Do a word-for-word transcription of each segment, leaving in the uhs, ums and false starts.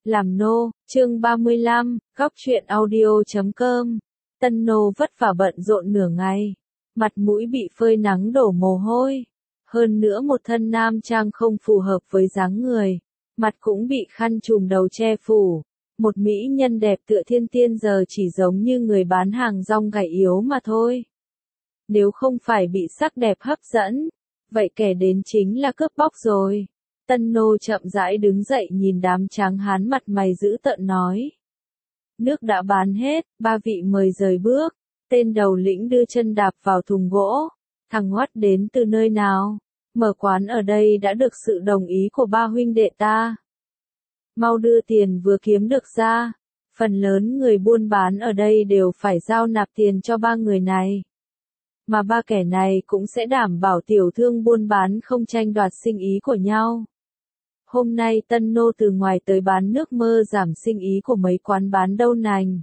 Làm nô, chương ba mươi lăm, góc truyện audio chấm com. Tân nô vất vả bận rộn nửa ngày, mặt mũi bị phơi nắng đổ mồ hôi, hơn nữa một thân nam trang không phù hợp với dáng người, mặt cũng bị khăn trùm đầu che phủ. Một mỹ nhân đẹp tựa thiên tiên giờ chỉ giống như người bán hàng rong gầy yếu mà thôi. Nếu không phải bị sắc đẹp hấp dẫn, vậy kẻ đến chính là cướp bóc rồi. Tân nô chậm rãi đứng dậy nhìn đám tráng hán mặt mày dữ tợn nói. Nước đã bán hết, ba vị mời rời bước. Tên đầu lĩnh đưa chân đạp vào thùng gỗ. Thằng Hoắt đến từ nơi nào? Mở quán ở đây đã được sự đồng ý của ba huynh đệ ta. Mau đưa tiền vừa kiếm được ra. Phần lớn người buôn bán ở đây đều phải giao nạp tiền cho ba người này. Mà ba kẻ này cũng sẽ đảm bảo tiểu thương buôn bán không tranh đoạt sinh ý của nhau. Hôm nay tân nô từ ngoài tới bán nước mơ giảm sinh ý của mấy quán bán đậu nành.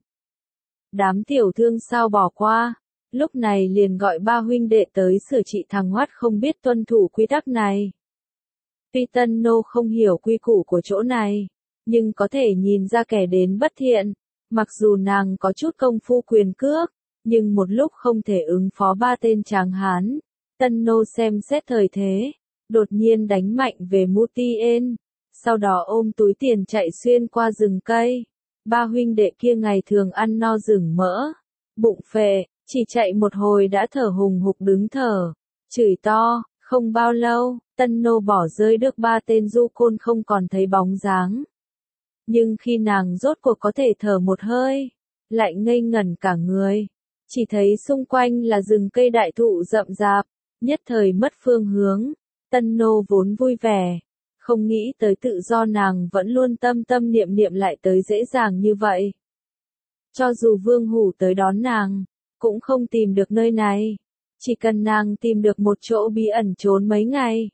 Đám tiểu thương sao bỏ qua, lúc này liền gọi ba huynh đệ tới sửa trị thằng Hoắt không biết tuân thủ quy tắc này. Tuy tân nô không hiểu quy củ của chỗ này, nhưng có thể nhìn ra kẻ đến bất thiện, mặc dù nàng có chút công phu quyền cước, nhưng một lúc không thể ứng phó ba tên tráng hán. Tân nô xem xét thời thế, đột nhiên đánh mạnh về Mutien, sau đó ôm túi tiền chạy xuyên qua rừng cây. Ba huynh đệ kia ngày thường ăn no rừng mỡ, bụng phệ, chỉ chạy một hồi đã thở hùng hục đứng thở, chửi to. Không bao lâu, tân nô bỏ rơi được ba tên du côn không còn thấy bóng dáng. Nhưng khi nàng rốt cuộc có thể thở một hơi, lại ngây ngẩn cả người, chỉ thấy xung quanh là rừng cây đại thụ rậm rạp, nhất thời mất phương hướng. Tân nô vốn vui vẻ, không nghĩ tới tự do nàng vẫn luôn tâm tâm niệm niệm lại tới dễ dàng như vậy. Cho dù Vương Hủ tới đón nàng, cũng không tìm được nơi này, chỉ cần nàng tìm được một chỗ bí ẩn trốn mấy ngày.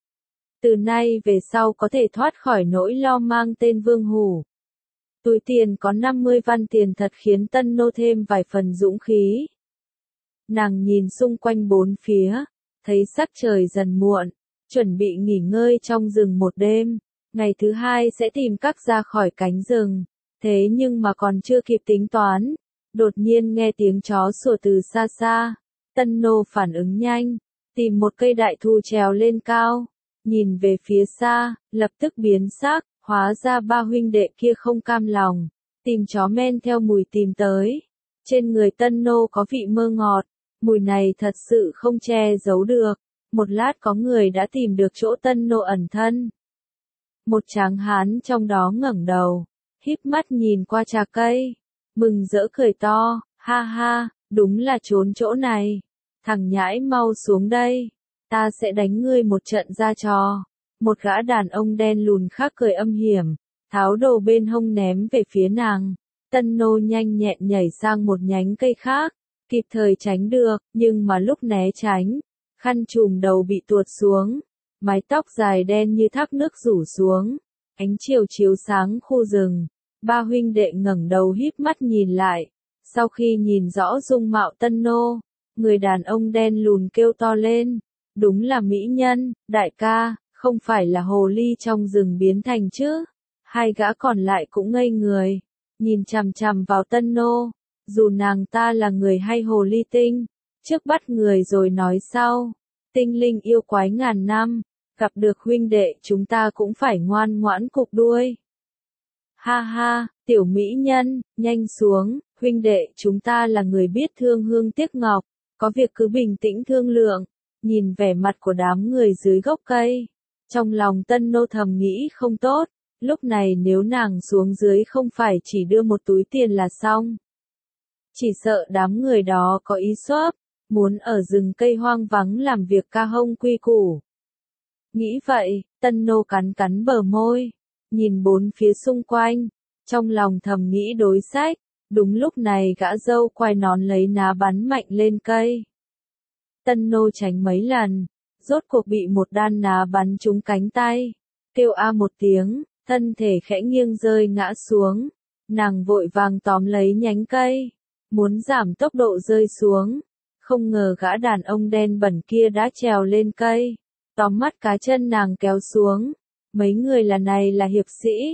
Từ nay về sau có thể thoát khỏi nỗi lo mang tên Vương Hủ. Túi tiền có năm mươi văn tiền thật khiến tân nô thêm vài phần dũng khí. Nàng nhìn xung quanh bốn phía, thấy sắc trời dần muộn, chuẩn bị nghỉ ngơi trong rừng một đêm, ngày thứ hai sẽ tìm cách ra khỏi cánh rừng. Thế nhưng mà còn chưa kịp tính toán, đột nhiên nghe tiếng chó sủa từ xa xa. Tân nô phản ứng nhanh, tìm một cây đại thụ trèo lên cao, nhìn về phía xa, lập tức biến sắc, hóa ra ba huynh đệ kia không cam lòng, tìm chó men theo mùi tìm tới. Trên người tân nô có vị mơ ngọt, mùi này thật sự không che giấu được. Một lát có người đã tìm được chỗ tân nô ẩn thân. Một tráng hán trong đó ngẩng đầu, híp mắt nhìn qua trà cây, mừng rỡ cười to, ha ha, đúng là trốn chỗ này. Thằng nhãi mau xuống đây, ta sẽ đánh ngươi một trận ra trò. Một gã đàn ông đen lùn khác cười âm hiểm, tháo đồ bên hông ném về phía nàng. Tân nô nhanh nhẹn nhảy sang một nhánh cây khác, kịp thời tránh được, nhưng mà lúc né tránh, khăn trùm đầu bị tuột xuống, mái tóc dài đen như thác nước rủ xuống, ánh chiều chiếu sáng khu rừng. Ba huynh đệ ngẩng đầu híp mắt nhìn lại, sau khi nhìn rõ dung mạo tân nô, người đàn ông đen lùn kêu to lên, đúng là mỹ nhân, đại ca, không phải là hồ ly trong rừng biến thành chứ. Hai gã còn lại cũng ngây người, nhìn chằm chằm vào tân nô, dù nàng ta là người hay hồ ly tinh, trước bắt người rồi nói sau. Tinh linh yêu quái ngàn năm, gặp được huynh đệ chúng ta cũng phải ngoan ngoãn cục đuôi. Ha ha, tiểu mỹ nhân, nhanh xuống, huynh đệ chúng ta là người biết thương hương tiếc ngọc, có việc cứ bình tĩnh thương lượng. Nhìn vẻ mặt của đám người dưới gốc cây, trong lòng tân nô thầm nghĩ không tốt, lúc này nếu nàng xuống dưới không phải chỉ đưa một túi tiền là xong. Chỉ sợ đám người đó có ý xóp, muốn ở rừng cây hoang vắng làm việc ca hông quy củ. Nghĩ vậy, tân nô cắn cắn bờ môi, nhìn bốn phía xung quanh, trong lòng thầm nghĩ đối sách. Đúng lúc này gã dâu quay nón lấy ná bắn mạnh lên cây. Tân nô tránh mấy lần, rốt cuộc bị một đan ná bắn trúng cánh tay, kêu a một tiếng, thân thể khẽ nghiêng rơi ngã xuống. Nàng vội vàng tóm lấy nhánh cây, muốn giảm tốc độ rơi xuống. Không ngờ gã đàn ông đen bẩn kia đã trèo lên cây, tóm mắt cá chân nàng kéo xuống. Mấy người là này là hiệp sĩ,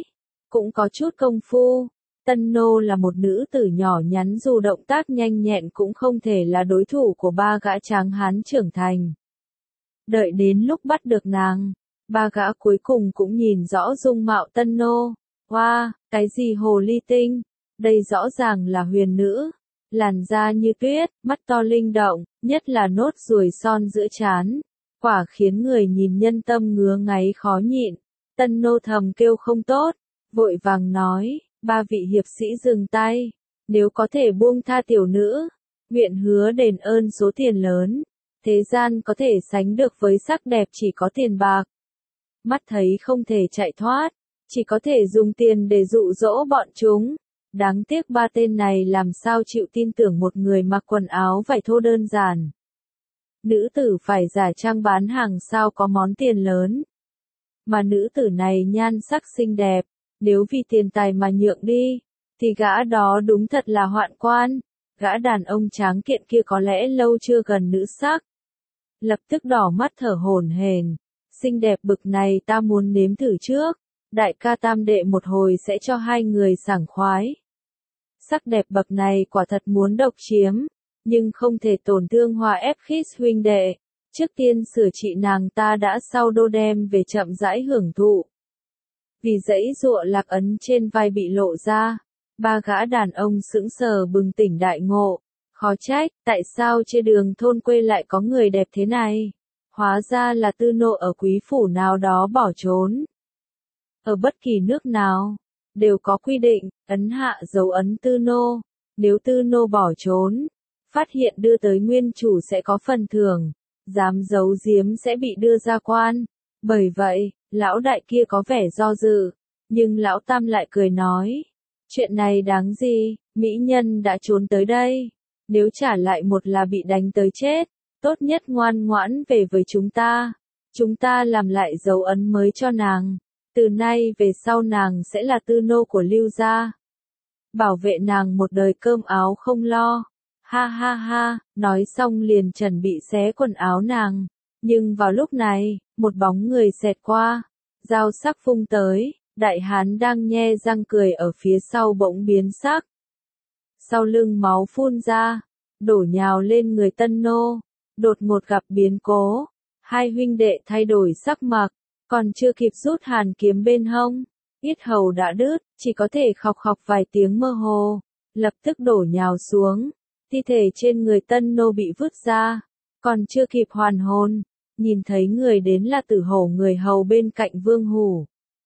cũng có chút công phu. Tân nô là một nữ tử nhỏ nhắn dù động tác nhanh nhẹn cũng không thể là đối thủ của ba gã tráng hán trưởng thành. Đợi đến lúc bắt được nàng, ba gã cuối cùng cũng nhìn rõ dung mạo tân nô. Hoa, wow, cái gì hồ ly tinh? Đây rõ ràng là huyền nữ. Làn da như tuyết, mắt to linh động, nhất là nốt ruồi son giữa trán. Quả khiến người nhìn nhân tâm ngứa ngáy khó nhịn. Tân nô thầm kêu không tốt, vội vàng nói, ba vị hiệp sĩ dừng tay. Nếu có thể buông tha tiểu nữ, nguyện hứa đền ơn số tiền lớn. Thế gian có thể sánh được với sắc đẹp chỉ có tiền bạc. Mắt thấy không thể chạy thoát, chỉ có thể dùng tiền để dụ dỗ bọn chúng. Đáng tiếc ba tên này làm sao chịu tin tưởng một người mặc quần áo vải thô đơn giản. Nữ tử phải giả trang bán hàng sao có món tiền lớn. Mà nữ tử này nhan sắc xinh đẹp, nếu vì tiền tài mà nhượng đi, thì gã đó đúng thật là hoạn quan. Gã đàn ông tráng kiện kia có lẽ lâu chưa gần nữ sắc. Lập tức đỏ mắt thở hổn hển. Xinh đẹp bực này ta muốn nếm thử trước. Đại ca tam đệ một hồi sẽ cho hai người sảng khoái. Sắc đẹp bậc này quả thật muốn độc chiếm, nhưng không thể tổn thương hòa ép khít huynh đệ. Trước tiên sửa trị nàng ta đã sau đô đem về chậm rãi hưởng thụ. Vì dãy giụa lạc ấn trên vai bị lộ ra, ba gã đàn ông sững sờ bừng tỉnh đại ngộ. Khó trách, tại sao trên đường thôn quê lại có người đẹp thế này? Hóa ra là tư nô ở quý phủ nào đó bỏ trốn. Ở bất kỳ nước nào, đều có quy định, ấn hạ dấu ấn tư nô. Nếu tư nô bỏ trốn, phát hiện đưa tới nguyên chủ sẽ có phần thưởng, dám giấu giếm sẽ bị đưa ra quan. Bởi vậy, lão đại kia có vẻ do dự, nhưng lão tam lại cười nói, chuyện này đáng gì, mỹ nhân đã trốn tới đây, nếu trả lại một là bị đánh tới chết, tốt nhất ngoan ngoãn về với chúng ta, chúng ta làm lại dấu ấn mới cho nàng, từ nay về sau nàng sẽ là tư nô của Lưu gia, bảo vệ nàng một đời cơm áo không lo. Ha ha ha, nói xong liền chuẩn bị xé quần áo nàng. Nhưng vào lúc này, một bóng người xẹt qua, dao sắc phung tới, đại hán đang nhe răng cười ở phía sau bỗng biến sắc. Sau lưng máu phun ra, đổ nhào lên người tân nô, đột ngột gặp biến cố. Hai huynh đệ thay đổi sắc mặt, còn chưa kịp rút hàn kiếm bên hông, yết hầu đã đứt, chỉ có thể khọc khọc vài tiếng mơ hồ, lập tức đổ nhào xuống. Thi thể trên người tân nô bị vứt ra, còn chưa kịp hoàn hồn, nhìn thấy người đến là Tử Hổ người hầu bên cạnh Vương Hủ.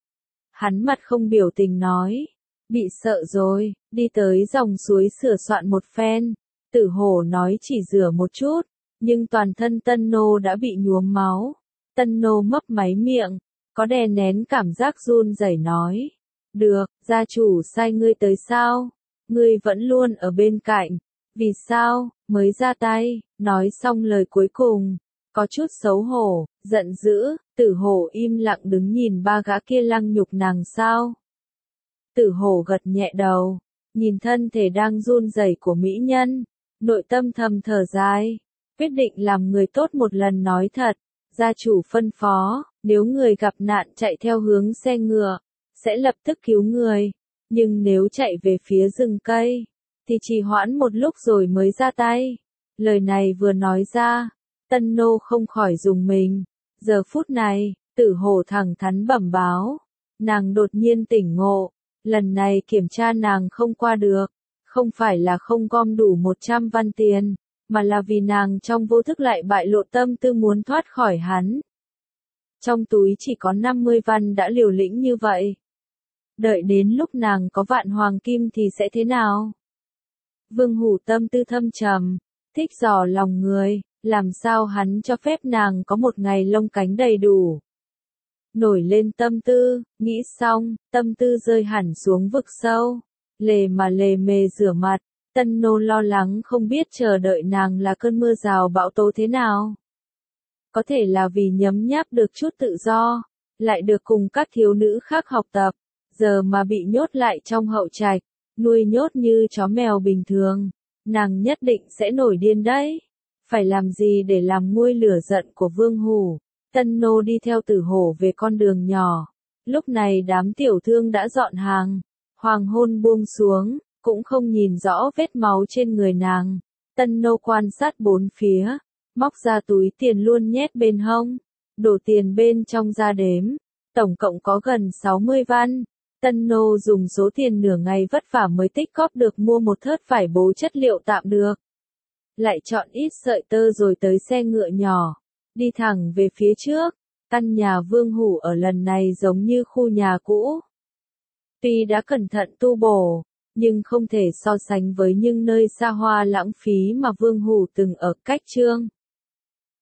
Hắn mặt không biểu tình nói, bị sợ rồi, đi tới dòng suối sửa soạn một phen. Tử Hổ nói chỉ rửa một chút, nhưng toàn thân tân nô đã bị nhuốm máu. Tân nô mấp máy miệng, có đè nén cảm giác run rẩy nói, được, gia chủ sai ngươi tới sao? Ngươi vẫn luôn ở bên cạnh. Vì sao, mới ra tay, nói xong lời cuối cùng, có chút xấu hổ, giận dữ, Tử Hổ im lặng đứng nhìn ba gã kia lăng nhục nàng sao. Tử Hổ gật nhẹ đầu, nhìn thân thể đang run rẩy của mỹ nhân, nội tâm thầm thở dài, quyết định làm người tốt một lần nói thật, gia chủ phân phó, nếu người gặp nạn chạy theo hướng xe ngựa, sẽ lập tức cứu người, nhưng nếu chạy về phía rừng cây, thì trì hoãn một lúc rồi mới ra tay. Lời này vừa nói ra, tân nô không khỏi rùng mình. Giờ phút này, Tử Hổ thẳng thắn bẩm báo. Nàng đột nhiên tỉnh ngộ. Lần này kiểm tra nàng không qua được. Không phải là không gom đủ một trăm văn tiền, mà là vì nàng trong vô thức lại bại lộ tâm tư muốn thoát khỏi hắn. Trong túi chỉ có năm mươi văn đã liều lĩnh như vậy. Đợi đến lúc nàng có vạn hoàng kim thì sẽ thế nào? Vương Hủ tâm tư thâm trầm, thích dò lòng người, làm sao hắn cho phép nàng có một ngày lông cánh đầy đủ. Nổi lên tâm tư, nghĩ xong, tâm tư rơi hẳn xuống vực sâu, lề mà lề mề rửa mặt, tân nô lo lắng không biết chờ đợi nàng là cơn mưa rào bão tố thế nào. Có thể là vì nhấm nháp được chút tự do, lại được cùng các thiếu nữ khác học tập, giờ mà bị nhốt lại trong hậu trạch. Nuôi nhốt như chó mèo bình thường, nàng nhất định sẽ nổi điên đấy. Phải làm gì để làm nguôi lửa giận của Vương Hủ? Tân nô đi theo Tử Hổ về con đường nhỏ, Lúc này đám tiểu thương đã dọn hàng, hoàng hôn buông xuống, cũng không nhìn rõ vết máu trên người nàng. Tân Nô quan sát bốn phía, móc ra túi tiền luôn nhét bên hông, đổ tiền bên trong ra đếm, tổng cộng có gần sáu mươi văn. Tân Nô dùng số tiền nửa ngày vất vả mới tích góp được mua một thớt vải bố chất liệu tạm được. Lại chọn ít sợi tơ rồi tới xe ngựa nhỏ, đi thẳng về phía trước. Căn nhà Vương Hủ ở lần này giống như khu nhà cũ. Tuy đã cẩn thận tu bổ, nhưng không thể so sánh với những nơi xa hoa lãng phí mà Vương Hủ từng ở. Cách Trương